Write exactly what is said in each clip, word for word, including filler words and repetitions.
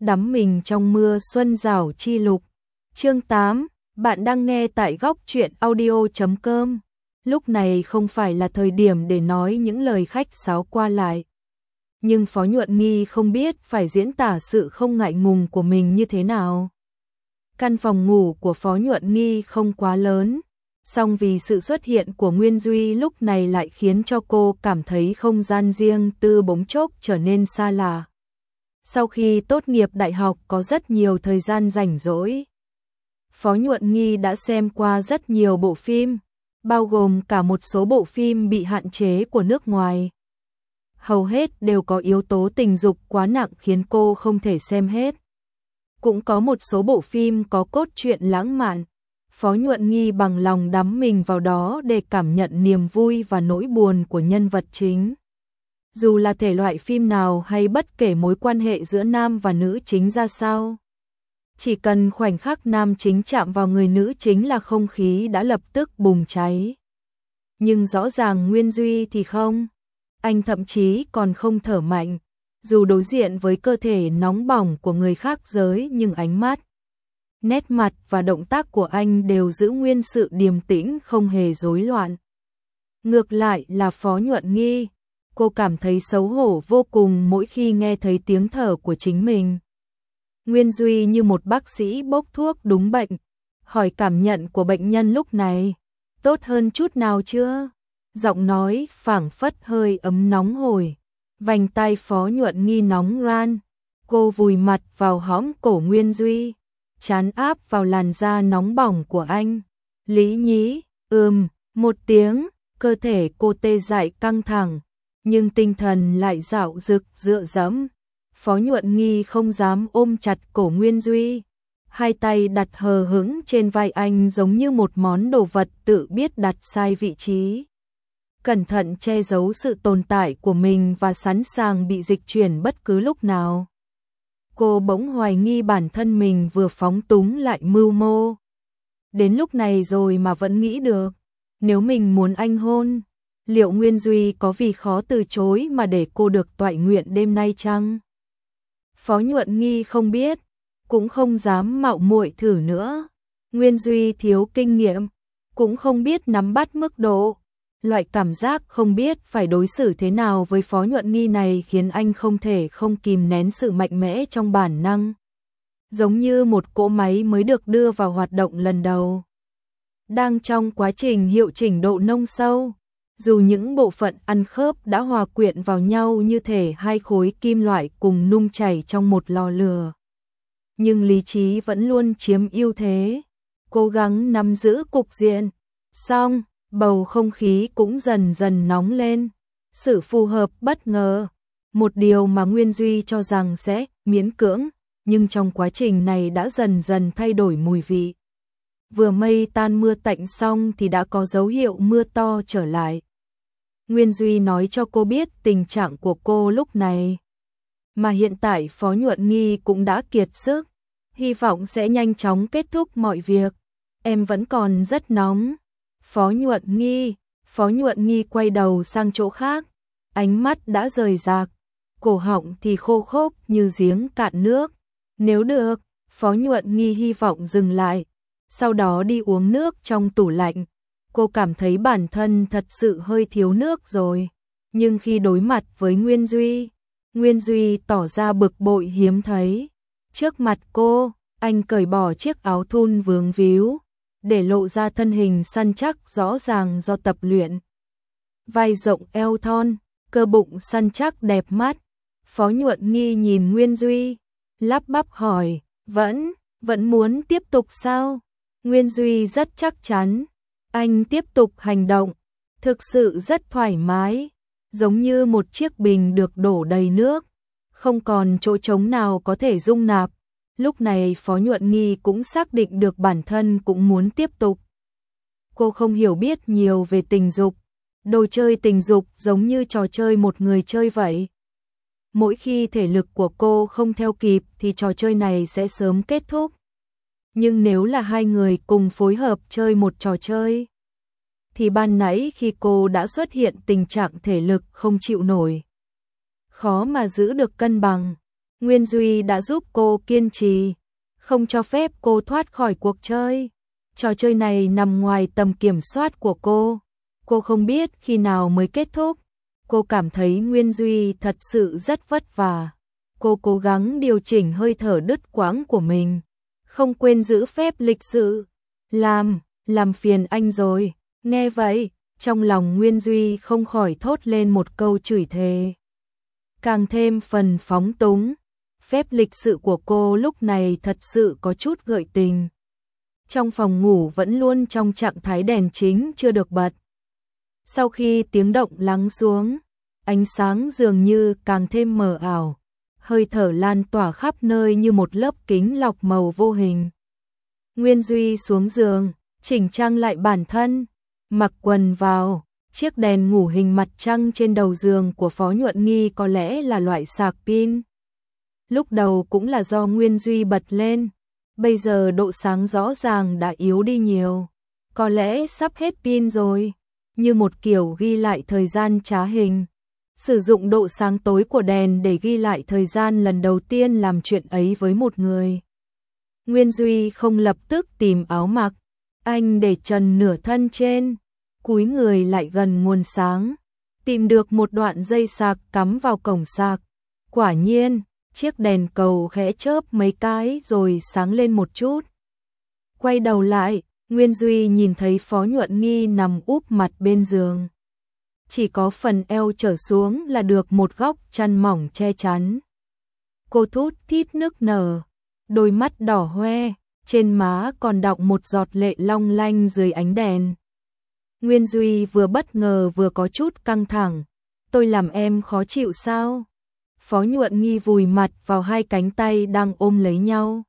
đắm mình trong mưa xuân rảo chi lục. Chương tám, bạn đang nghe tại góc truyện audio chấm com. Lúc này không phải là thời điểm để nói những lời khách sáo qua lại. Nhưng Phó Nhuận Nghi không biết phải diễn tả sự không ngại ngùng của mình như thế nào. Căn phòng ngủ của Phó Nhuận Nghi không quá lớn, song vì sự xuất hiện của Nguyên Duy lúc này lại khiến cho cô cảm thấy không gian riêng tư bỗng chốc trở nên xa lạ. Sau khi tốt nghiệp đại học có rất nhiều thời gian rảnh rỗi, Phó Nhuận Nghi đã xem qua rất nhiều bộ phim, bao gồm cả một số bộ phim bị hạn chế của nước ngoài. Hầu hết đều có yếu tố tình dục quá nặng khiến cô không thể xem hết. Cũng có một số bộ phim có cốt truyện lãng mạn, Phó Nhuận Nghi bằng lòng đắm mình vào đó để cảm nhận niềm vui và nỗi buồn của nhân vật chính. Dù là thể loại phim nào hay bất kể mối quan hệ giữa nam và nữ chính ra sao, chỉ cần khoảnh khắc nam chính chạm vào người nữ chính là không khí đã lập tức bùng cháy. Nhưng rõ ràng Nguyên Duy thì không. Anh thậm chí còn không thở mạnh, dù đối diện với cơ thể nóng bỏng của người khác giới, nhưng ánh mắt, nét mặt và động tác của anh đều giữ nguyên sự điềm tĩnh không hề rối loạn. Ngược lại là Phó Nhuận Nghi, cô cảm thấy xấu hổ vô cùng mỗi khi nghe thấy tiếng thở của chính mình. Nguyên Duy như một bác sĩ bốc thuốc đúng bệnh, hỏi cảm nhận của bệnh nhân lúc này, tốt hơn chút nào chưa? Giọng nói phảng phất hơi ấm nóng hổi, vành tai Phó Nhuận Nghi nóng ran, cô vùi mặt vào hõm cổ Nguyên Duy, trán áp vào làn da nóng bỏng của anh. Lý nhí, ừm, một tiếng, cơ thể cô tê dại căng thẳng, nhưng tinh thần lại dạo dực dựa dẫm. Phó Nhuận Nghi không dám ôm chặt cổ Nguyên Duy, hai tay đặt hờ hững trên vai anh giống như một món đồ vật tự biết đặt sai vị trí, cẩn thận che giấu sự tồn tại của mình và sẵn sàng bị dịch chuyển bất cứ lúc nào. Cô bỗng hoài nghi bản thân mình vừa phóng túng lại mưu mô. Đến lúc này rồi mà vẫn nghĩ được, nếu mình muốn anh hôn, liệu Nguyên Duy có vì khó từ chối mà để cô được toại nguyện đêm nay chăng? Phó Nhuận Nghi không biết, cũng không dám mạo muội thử nữa. Nguyên Duy thiếu kinh nghiệm, cũng không biết nắm bắt mức độ. Loại cảm giác không biết phải đối xử thế nào với Phó Nhuận Nghi này khiến anh không thể không kìm nén sự mạnh mẽ trong bản năng. Giống như một cỗ máy mới được đưa vào hoạt động lần đầu, đang trong quá trình hiệu chỉnh độ nông sâu. Dù những bộ phận ăn khớp đã hòa quyện vào nhau như thể hai khối kim loại cùng nung chảy trong một lò lửa, nhưng lý trí vẫn luôn chiếm ưu thế, cố gắng nắm giữ cục diện. Xong, bầu không khí cũng dần dần nóng lên. Sự phù hợp bất ngờ, một điều mà Nguyên Duy cho rằng sẽ miễn cưỡng, nhưng trong quá trình này đã dần dần thay đổi mùi vị. Vừa mây tan mưa tạnh xong thì đã có dấu hiệu mưa to trở lại. Nguyên Duy nói cho cô biết tình trạng của cô lúc này, mà hiện tại Phó Nhuận Nghi cũng đã kiệt sức, hy vọng sẽ nhanh chóng kết thúc mọi việc. Em vẫn còn rất nóng. Phó Nhuận Nghi, Phó Nhuận Nghi quay đầu sang chỗ khác, ánh mắt đã rời rạc, cổ họng thì khô khốc như giếng cạn nước. Nếu được, Phó Nhuận Nghi hy vọng dừng lại, sau đó đi uống nước trong tủ lạnh. Cô cảm thấy bản thân thật sự hơi thiếu nước rồi, nhưng khi đối mặt với Nguyên Duy, Nguyên Duy tỏ ra bực bội hiếm thấy. Trước mặt cô, anh cởi bỏ chiếc áo thun vướng víu, để lộ ra thân hình săn chắc rõ ràng do tập luyện. Vai rộng eo thon, cơ bụng săn chắc đẹp mắt. Phó Nhuận Nghi nhìn Nguyên Duy, lắp bắp hỏi, vẫn, vẫn muốn tiếp tục sao? Nguyên Duy rất chắc chắn, anh tiếp tục hành động, thực sự rất thoải mái, giống như một chiếc bình được đổ đầy nước, không còn chỗ trống nào có thể dung nạp. Lúc này Phó Nhuận Nghi cũng xác định được bản thân cũng muốn tiếp tục. Cô không hiểu biết nhiều về tình dục, đồ chơi tình dục giống như trò chơi một người chơi vậy. Mỗi khi thể lực của cô không theo kịp thì trò chơi này sẽ sớm kết thúc. Nhưng nếu là hai người cùng phối hợp chơi một trò chơi, thì ban nãy khi cô đã xuất hiện tình trạng thể lực không chịu nổi, khó mà giữ được cân bằng. Nguyên Duy đã giúp cô kiên trì, không cho phép cô thoát khỏi cuộc chơi. Trò chơi này nằm ngoài tầm kiểm soát của cô. Cô không biết khi nào mới kết thúc. Cô cảm thấy Nguyên Duy thật sự rất vất vả. Cô cố gắng điều chỉnh hơi thở đứt quãng của mình, không quên giữ phép lịch sự. Làm, làm phiền anh rồi. Nghe vậy, trong lòng Nguyên Duy không khỏi thốt lên một câu chửi thề. Càng thêm phần phóng túng. Phép lịch sự của cô lúc này thật sự có chút gợi tình. Trong phòng ngủ vẫn luôn trong trạng thái đèn chính chưa được bật. Sau khi tiếng động lắng xuống, ánh sáng dường như càng thêm mờ ảo, hơi thở lan tỏa khắp nơi như một lớp kính lọc màu vô hình. Nguyên Duy xuống giường, chỉnh trang lại bản thân, mặc quần vào, chiếc đèn ngủ hình mặt trăng trên đầu giường của Phó Nhuận Nghi có lẽ là loại sạc pin. Lúc đầu cũng là do Nguyên Duy bật lên, bây giờ độ sáng rõ ràng đã yếu đi nhiều, có lẽ sắp hết pin rồi, như một kiểu ghi lại thời gian trá hình. Sử dụng độ sáng tối của đèn để ghi lại thời gian lần đầu tiên làm chuyện ấy với một người. Nguyên Duy không lập tức tìm áo mặc, anh để trần nửa thân trên, cúi người lại gần nguồn sáng, tìm được một đoạn dây sạc cắm vào cổng sạc. Quả nhiên, chiếc đèn cầu khẽ chớp mấy cái rồi sáng lên một chút. Quay đầu lại, Nguyên Duy nhìn thấy Phó Nhuận Nghi nằm úp mặt bên giường. Chỉ có phần eo trở xuống là được một góc chăn mỏng che chắn. Cô thút thít nức nở, đôi mắt đỏ hoe, trên má còn đọng một giọt lệ long lanh dưới ánh đèn. Nguyên Duy vừa bất ngờ vừa có chút căng thẳng. Tôi làm em khó chịu sao? Phó Nhuận Nghi vùi mặt vào hai cánh tay đang ôm lấy nhau.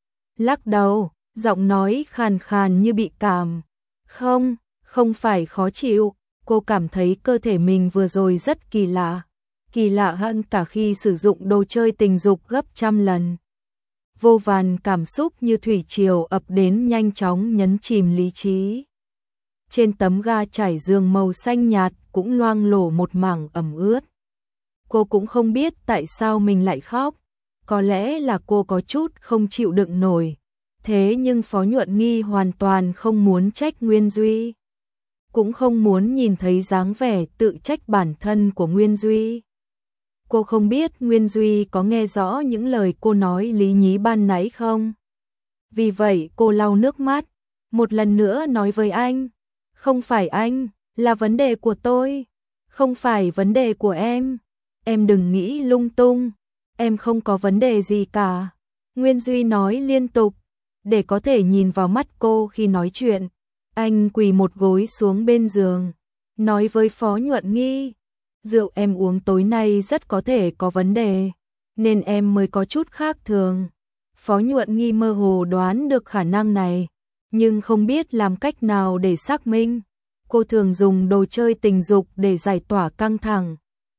Lắc đầu, giọng nói khàn khàn như bị cảm. Không, không phải khó chịu. Cô cảm thấy cơ thể mình vừa rồi rất kỳ lạ. Kỳ lạ hơn cả khi sử dụng đồ chơi tình dục gấp trăm lần. Vô vàn cảm xúc như thủy triều ập đến nhanh chóng nhấn chìm lý trí. Trên tấm ga trải giường màu xanh nhạt cũng loang lổ một mảng ẩm ướt. Cô cũng không biết tại sao mình lại khóc. Có lẽ là cô có chút không chịu đựng nổi. Thế nhưng Phó Nhuận Nghi hoàn toàn không muốn trách Nguyên Duy. Cũng không muốn nhìn thấy dáng vẻ tự trách bản thân của Nguyên Duy. Cô không biết Nguyên Duy có nghe rõ những lời cô nói lý nhí ban nãy không? Vì vậy cô lau nước mắt, một lần nữa nói với anh. Không phải anh, là vấn đề của tôi. Không phải vấn đề của em. Em đừng nghĩ lung tung. Em không có vấn đề gì cả. Nguyên Duy nói liên tục, để có thể nhìn vào mắt cô khi nói chuyện. Anh quỳ một gối xuống bên giường, nói với Phó Nhuận Nghi. Rượu em uống tối nay rất có thể có vấn đề, nên em mới có chút khác thường. Phó Nhuận Nghi mơ hồ đoán được khả năng này, nhưng không biết làm cách nào để xác minh. Cô thường dùng đồ chơi tình dục để giải tỏa căng thẳng.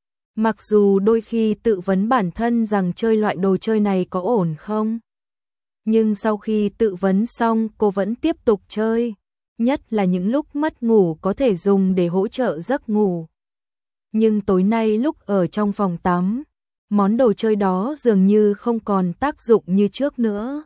Mặc dù đôi khi tự vấn bản thân rằng chơi loại đồ chơi này có ổn không, nhưng sau khi tự vấn xong cô vẫn tiếp tục chơi, nhất là những lúc mất ngủ có thể dùng để hỗ trợ giấc ngủ. Nhưng tối nay lúc ở trong phòng tắm, món đồ chơi đó dường như không còn tác dụng như trước nữa.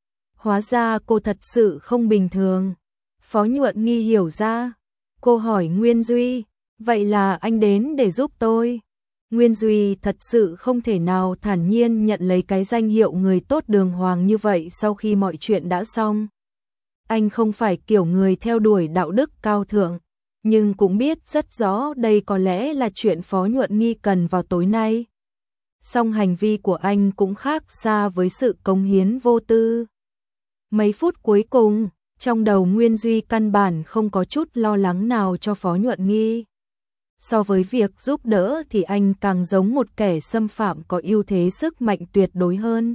Hóa ra cô thật sự không bình thường. Phó Nhuận Nghi hiểu ra. Cô hỏi Nguyên Duy, vậy là anh đến để giúp tôi. Nguyên Duy thật sự không thể nào thản nhiên nhận lấy cái danh hiệu người tốt đường hoàng như vậy sau khi mọi chuyện đã xong. Anh không phải kiểu người theo đuổi đạo đức cao thượng, nhưng cũng biết rất rõ đây có lẽ là chuyện Phó Nhuận Nghi cần vào tối nay. Song hành vi của anh cũng khác xa với sự cống hiến vô tư. Mấy phút cuối cùng, trong đầu Nguyên Duy căn bản không có chút lo lắng nào cho Phó Nhuận Nghi. So với việc giúp đỡ thì anh càng giống một kẻ xâm phạm có ưu thế sức mạnh tuyệt đối hơn.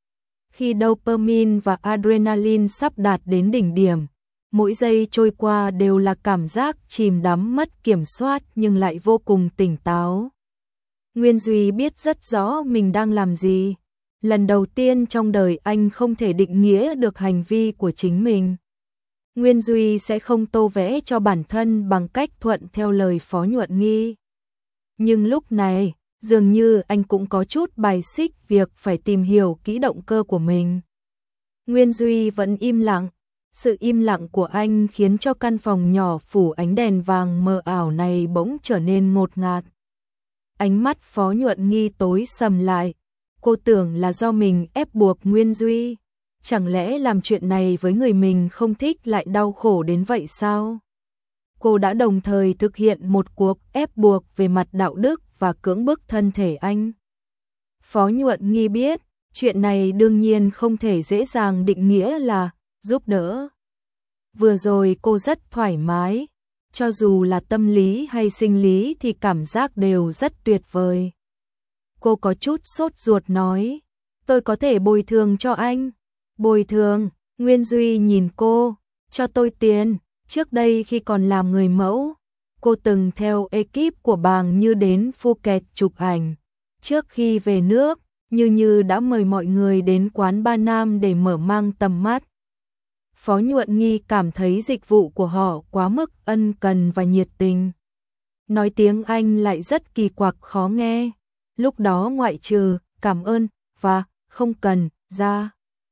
Khi dopamine và adrenaline sắp đạt đến đỉnh điểm, mỗi giây trôi qua đều là cảm giác chìm đắm mất kiểm soát nhưng lại vô cùng tỉnh táo. Nguyên Duy biết rất rõ mình đang làm gì. Lần đầu tiên trong đời anh không thể định nghĩa được hành vi của chính mình. Nguyên Duy sẽ không tô vẽ cho bản thân bằng cách thuận theo lời Phó Nhuận Nghi. Nhưng lúc này, Dường như anh cũng có chút bài xích việc phải tìm hiểu kỹ động cơ của mình. Nguyên Duy vẫn im lặng. Sự im lặng của anh khiến cho căn phòng nhỏ phủ ánh đèn vàng mờ ảo này bỗng trở nên ngột ngạt. Ánh mắt Phó Nhuận Nghi tối sầm lại. Cô tưởng là do mình ép buộc Nguyên Duy. Chẳng lẽ làm chuyện này với người mình không thích lại đau khổ đến vậy sao? Cô đã đồng thời thực hiện một cuộc ép buộc về mặt đạo đức và cưỡng bức thân thể anh. Phó Nhuận Nghi biết, chuyện này đương nhiên không thể dễ dàng định nghĩa là giúp đỡ. Vừa rồi cô rất thoải mái, cho dù là tâm lý hay sinh lý thì cảm giác đều rất tuyệt vời. Cô có chút sốt ruột nói, tôi có thể bồi thường cho anh. Bồi thường? Nguyên Duy nhìn cô, cho tôi tiền. Trước đây khi còn làm người mẫu, cô từng theo ekip của Bàng Như đến Phuket chụp ảnh. Trước khi về nước, Như Như đã mời mọi người đến quán Ba Nam để mở mang tầm mắt. Phó Nhuận Nghi cảm thấy dịch vụ của họ quá mức ân cần và nhiệt tình. Nói tiếng Anh lại rất kỳ quặc khó nghe. Lúc đó ngoại trừ cảm ơn và không cần ra,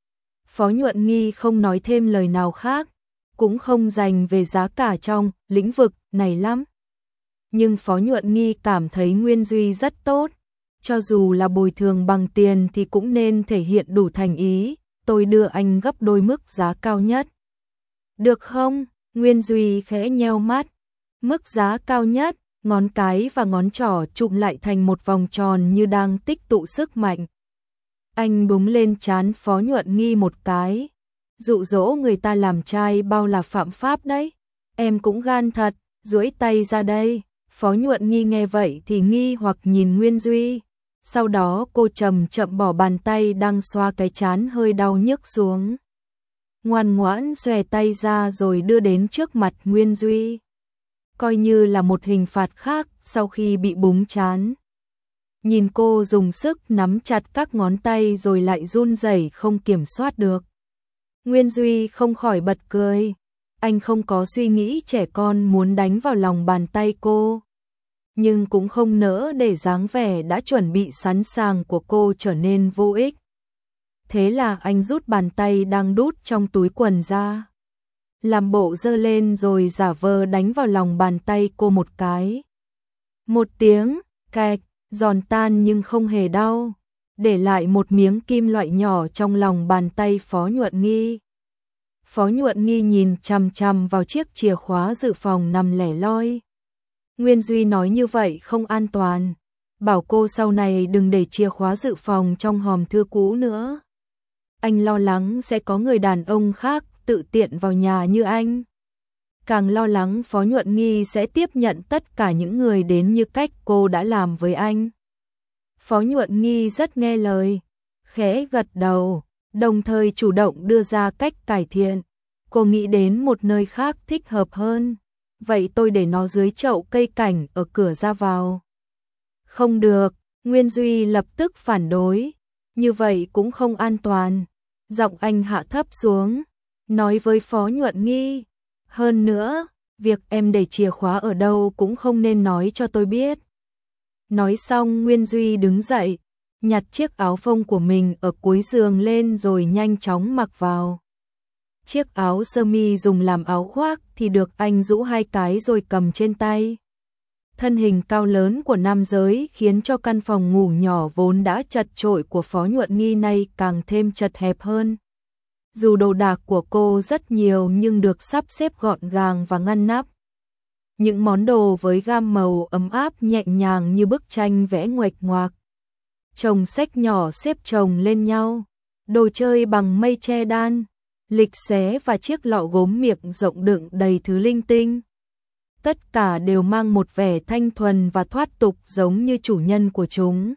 Phó Nhuận Nghi không nói thêm lời nào khác, cũng không dành về giá cả trong lĩnh vực này lắm. Nhưng Phó Nhuận Nghi cảm thấy Nguyên Duy rất tốt, cho dù là bồi thường bằng tiền thì cũng nên thể hiện đủ thành ý, tôi đưa anh gấp đôi mức giá cao nhất. Được không? Nguyên Duy khẽ nheo mắt. Mức giá cao nhất, ngón cái và ngón trỏ chụm lại thành một vòng tròn như đang tích tụ sức mạnh. Anh búng lên trán Phó Nhuận Nghi một cái. Dụ dỗ người ta làm trai bao là phạm pháp đấy. Em cũng gan thật, duỗi tay ra đây. Phó Nhuận Nghi nghe vậy thì nghi hoặc nhìn Nguyên Duy. Sau đó cô chậm chậm bỏ bàn tay đang xoa cái trán hơi đau nhức xuống. Ngoan ngoãn xòe tay ra rồi đưa đến trước mặt Nguyên Duy. Coi như là một hình phạt khác sau khi bị búng trán. Nhìn cô dùng sức nắm chặt các ngón tay rồi lại run rẩy không kiểm soát được. Nguyên Duy không khỏi bật cười. Anh không có suy nghĩ trẻ con muốn đánh vào lòng bàn tay cô. Nhưng cũng không nỡ để dáng vẻ đã chuẩn bị sẵn sàng của cô trở nên vô ích. Thế là anh rút bàn tay đang đút trong túi quần ra. Làm bộ giơ lên rồi giả vờ đánh vào lòng bàn tay cô một cái. Một tiếng, cạch, giòn tan nhưng không hề đau. Để lại một miếng kim loại nhỏ trong lòng bàn tay Phó Nhuận Nghi. Phó Nhuận Nghi nhìn chằm chằm vào chiếc chìa khóa dự phòng nằm lẻ loi. Nguyên Duy nói như vậy không an toàn. Bảo cô sau này đừng để chìa khóa dự phòng trong hòm thư cũ nữa. Anh lo lắng sẽ có người đàn ông khác tự tiện vào nhà như anh. Càng lo lắng Phó Nhuận Nghi sẽ tiếp nhận tất cả những người đến như cách cô đã làm với anh. Phó Nhuận Nghi rất nghe lời, khẽ gật đầu, đồng thời chủ động đưa ra cách cải thiện. Cô nghĩ đến một nơi khác thích hợp hơn. Vậy tôi để nó dưới chậu cây cảnh ở cửa ra vào. Không được, Nguyên Duy lập tức phản đối. Như vậy cũng không an toàn. Giọng anh hạ thấp xuống, nói với Phó Nhuận Nghi. Hơn nữa, việc em để chìa khóa ở đâu cũng không nên nói cho tôi biết. Nói xong Nguyên Duy đứng dậy, nhặt chiếc áo phông của mình ở cuối giường lên rồi nhanh chóng mặc vào. Chiếc áo sơ mi dùng làm áo khoác thì được anh rũ hai cái rồi cầm trên tay. Thân hình cao lớn của nam giới khiến cho căn phòng ngủ nhỏ vốn đã chật chội của Phó Nhuận Nghi nay càng thêm chật hẹp hơn. Dù đồ đạc của cô rất nhiều nhưng được sắp xếp gọn gàng và ngăn nắp. Những món đồ với gam màu ấm áp nhẹ nhàng như bức tranh vẽ nguệch ngoạc. Chồng sách nhỏ xếp chồng lên nhau, đồ chơi bằng mây che đan, lịch xé và chiếc lọ gốm miệng rộng đựng đầy thứ linh tinh. Tất cả đều mang một vẻ thanh thuần và thoát tục giống như chủ nhân của chúng.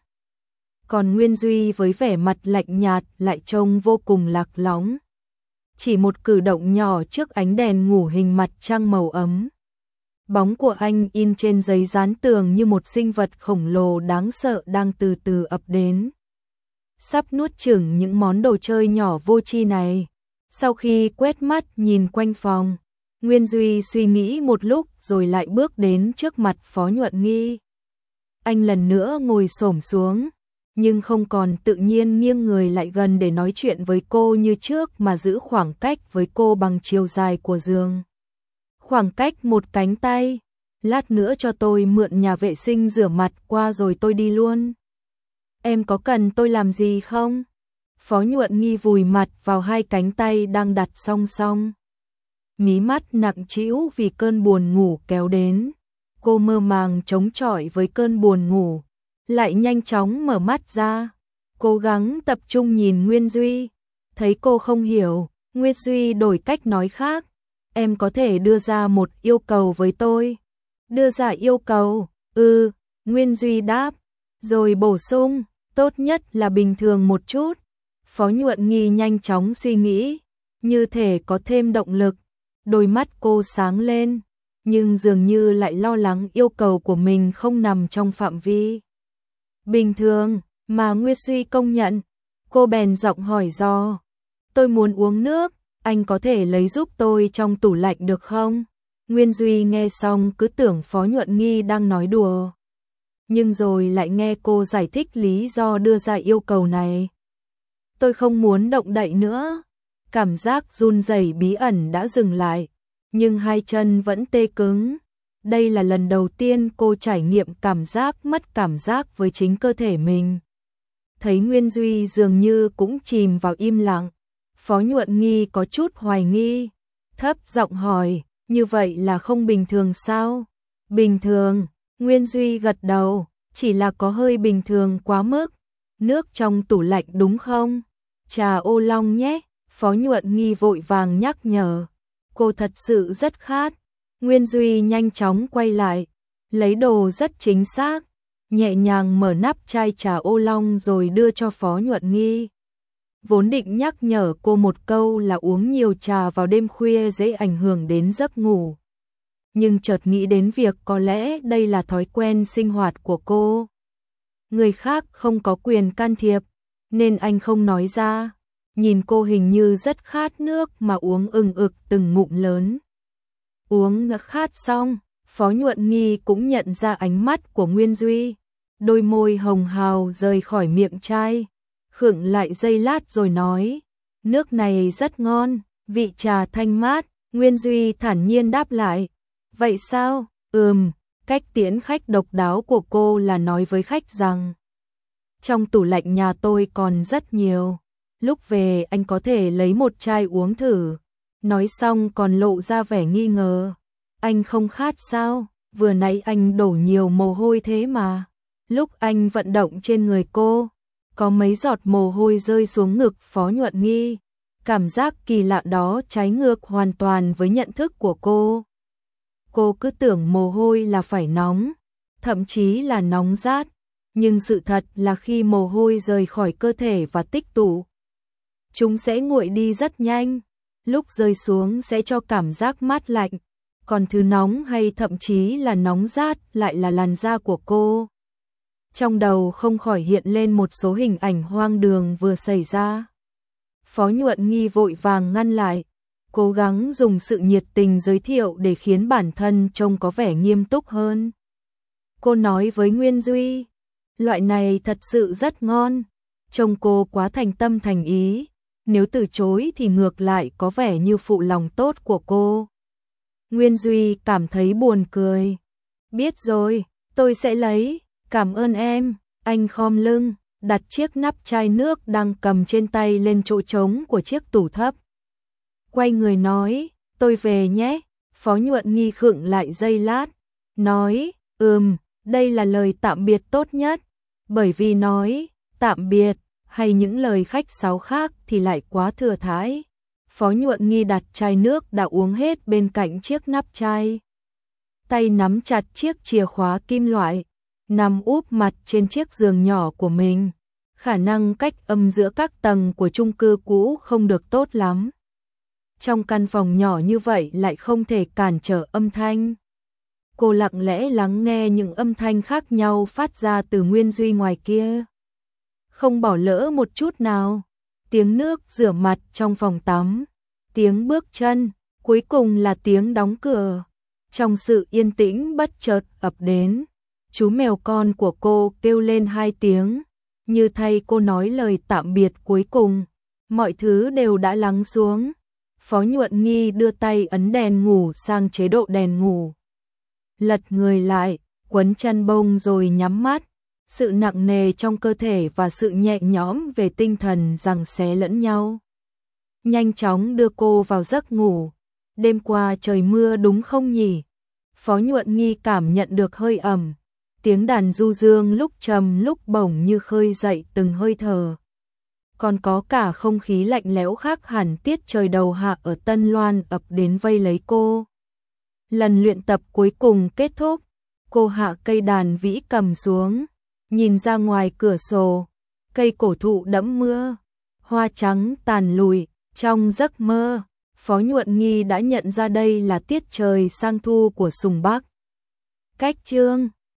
Còn Nguyên Duy với vẻ mặt lạnh nhạt lại trông vô cùng lạc lõng. Chỉ một cử động nhỏ trước ánh đèn ngủ hình mặt trăng màu ấm. Bóng của anh in trên giấy dán tường như một sinh vật khổng lồ đáng sợ đang từ từ ập đến. Sắp nuốt chửng những món đồ chơi nhỏ vô tri này. Sau khi quét mắt nhìn quanh phòng, Nguyên Duy suy nghĩ một lúc rồi lại bước đến trước mặt Phó Nhuận Nghi. Anh lần nữa ngồi xổm xuống, nhưng không còn tự nhiên nghiêng người lại gần để nói chuyện với cô như trước mà giữ khoảng cách với cô bằng chiều dài của giường. Khoảng cách một cánh tay. Lát nữa cho tôi mượn nhà vệ sinh rửa mặt qua rồi tôi đi luôn. Em có cần tôi làm gì không? Phó Nhuận Nghi vùi mặt vào hai cánh tay đang đặt song song. Mí mắt nặng trĩu vì cơn buồn ngủ kéo đến. Cô mơ màng chống chọi với cơn buồn ngủ, lại nhanh chóng mở mắt ra. Cố gắng tập trung nhìn Nguyên Duy. Thấy cô không hiểu, Nguyên Duy đổi cách nói khác. Em có thể đưa ra một yêu cầu với tôi. Đưa ra yêu cầu? Ừ, Nguyên Duy đáp. Rồi bổ sung, tốt nhất là bình thường một chút. Phó Nhuận Nghi nhanh chóng suy nghĩ, như thể có thêm động lực. Đôi mắt cô sáng lên, nhưng dường như lại lo lắng yêu cầu của mình không nằm trong phạm vi bình thường mà Nguyên Duy công nhận. Cô bèn giọng hỏi do, tôi muốn uống nước, anh có thể lấy giúp tôi trong tủ lạnh được không? Nguyên Duy nghe xong cứ tưởng Phó Nhuận Nghi đang nói đùa, nhưng rồi lại nghe cô giải thích lý do đưa ra yêu cầu này. Tôi không muốn động đậy nữa. Cảm giác run rẩy bí ẩn đã dừng lại, nhưng hai chân vẫn tê cứng. Đây là lần đầu tiên cô trải nghiệm cảm giác mất cảm giác với chính cơ thể mình. Thấy Nguyên Duy dường như cũng chìm vào im lặng, Phó Nhuận Nghi có chút hoài nghi, thấp giọng hỏi, như vậy là không bình thường sao? Bình thường, Nguyên Duy gật đầu, chỉ là có hơi bình thường quá mức. Nước trong tủ lạnh đúng không? Trà ô long nhé. Phó Nhuận Nghi vội vàng nhắc nhở. Cô thật sự rất khát. Nguyên Duy nhanh chóng quay lại, lấy đồ rất chính xác, nhẹ nhàng mở nắp chai trà ô long rồi đưa cho Phó Nhuận Nghi. Vốn định nhắc nhở cô một câu là uống nhiều trà vào đêm khuya dễ ảnh hưởng đến giấc ngủ, nhưng chợt nghĩ đến việc có lẽ đây là thói quen sinh hoạt của cô. Người khác không có quyền can thiệp, nên anh không nói ra. Nhìn cô hình như rất khát nước mà uống ừng ực từng ngụm lớn. Uống đã khát xong, Phó Nhuận Nghi cũng nhận ra ánh mắt của Nguyên Duy. Đôi môi hồng hào rời khỏi miệng chai, khựng lại giây lát rồi nói, nước này rất ngon, vị trà thanh mát. Nguyên Duy thản nhiên đáp lại, vậy sao? Ừm, cách tiễn khách độc đáo của cô là nói với khách rằng, trong tủ lạnh nhà tôi còn rất nhiều. Lúc về anh có thể lấy một chai uống thử. Nói xong còn lộ ra vẻ nghi ngờ. Anh không khát sao? Vừa nãy anh đổ nhiều mồ hôi thế mà. Lúc anh vận động trên người cô, có mấy giọt mồ hôi rơi xuống ngực Phó Nhuận Nghi. Cảm giác kỳ lạ đó trái ngược hoàn toàn với nhận thức của cô. Cô cứ tưởng mồ hôi là phải nóng, thậm chí là nóng rát. Nhưng sự thật là khi mồ hôi rời khỏi cơ thể và tích tụ, chúng sẽ nguội đi rất nhanh, lúc rơi xuống sẽ cho cảm giác mát lạnh, còn thứ nóng hay thậm chí là nóng rát lại là làn da của cô. Trong đầu không khỏi hiện lên một số hình ảnh hoang đường vừa xảy ra. Phó Nhuận Nghi vội vàng ngăn lại, cố gắng dùng sự nhiệt tình giới thiệu để khiến bản thân trông có vẻ nghiêm túc hơn. Cô nói với Nguyên Duy, loại này thật sự rất ngon, trông cô quá thành tâm thành ý. Nếu từ chối thì ngược lại có vẻ như phụ lòng tốt của cô. Nguyên Duy cảm thấy buồn cười. Biết rồi, tôi sẽ lấy, cảm ơn em. Anh khom lưng, đặt chiếc nắp chai nước đang cầm trên tay lên chỗ trống của chiếc tủ thấp. Quay người nói, tôi về nhé. Phó Nhuận Nghi khựng lại giây lát, nói, ừm, đây là lời tạm biệt tốt nhất. Bởi vì nói, tạm biệt, hay những lời khách sáo khác thì lại quá thừa thãi. Phó Nhuận Nghi đặt chai nước đã uống hết bên cạnh chiếc nắp chai. Tay nắm chặt chiếc chìa khóa kim loại, nằm úp mặt trên chiếc giường nhỏ của mình. Khả năng cách âm giữa các tầng của chung cư cũ không được tốt lắm. Trong căn phòng nhỏ như vậy lại không thể cản trở âm thanh. Cô lặng lẽ lắng nghe những âm thanh khác nhau phát ra từ Nguyên Duy ngoài kia. Không bỏ lỡ một chút nào. Tiếng nước rửa mặt trong phòng tắm, tiếng bước chân, cuối cùng là tiếng đóng cửa. Trong sự yên tĩnh bất chợt ập đến, Chú mèo con của cô kêu lên hai tiếng, như thay cô nói lời tạm biệt cuối cùng. Mọi thứ đều đã lắng xuống. Phó Nhuận Nghi đưa tay ấn đèn ngủ sang chế độ đèn ngủ. Lật người lại, quấn chăn bông rồi nhắm mắt. Sự nặng nề trong cơ thể và sự nhẹ nhõm về tinh thần giằng xé lẫn nhau. Nhanh chóng đưa cô vào giấc ngủ. Đêm qua trời mưa đúng không nhỉ? Phó Nhuận Nghi cảm nhận được hơi ẩm. Tiếng đàn du dương lúc trầm lúc bổng như khơi dậy từng hơi thở. Còn có cả không khí lạnh lẽo khác hẳn tiết trời đầu hạ ở Tân Loan ập đến vây lấy cô. Lần luyện tập cuối cùng kết thúc, cô hạ cây đàn vĩ cầm xuống, nhìn ra ngoài cửa sổ, cây cổ thụ đẫm mưa, hoa trắng tàn lụi. Trong giấc mơ, Phó Nhuận Nghi đã nhận ra đây là tiết trời sang thu của Sùng Bắc. Cách chương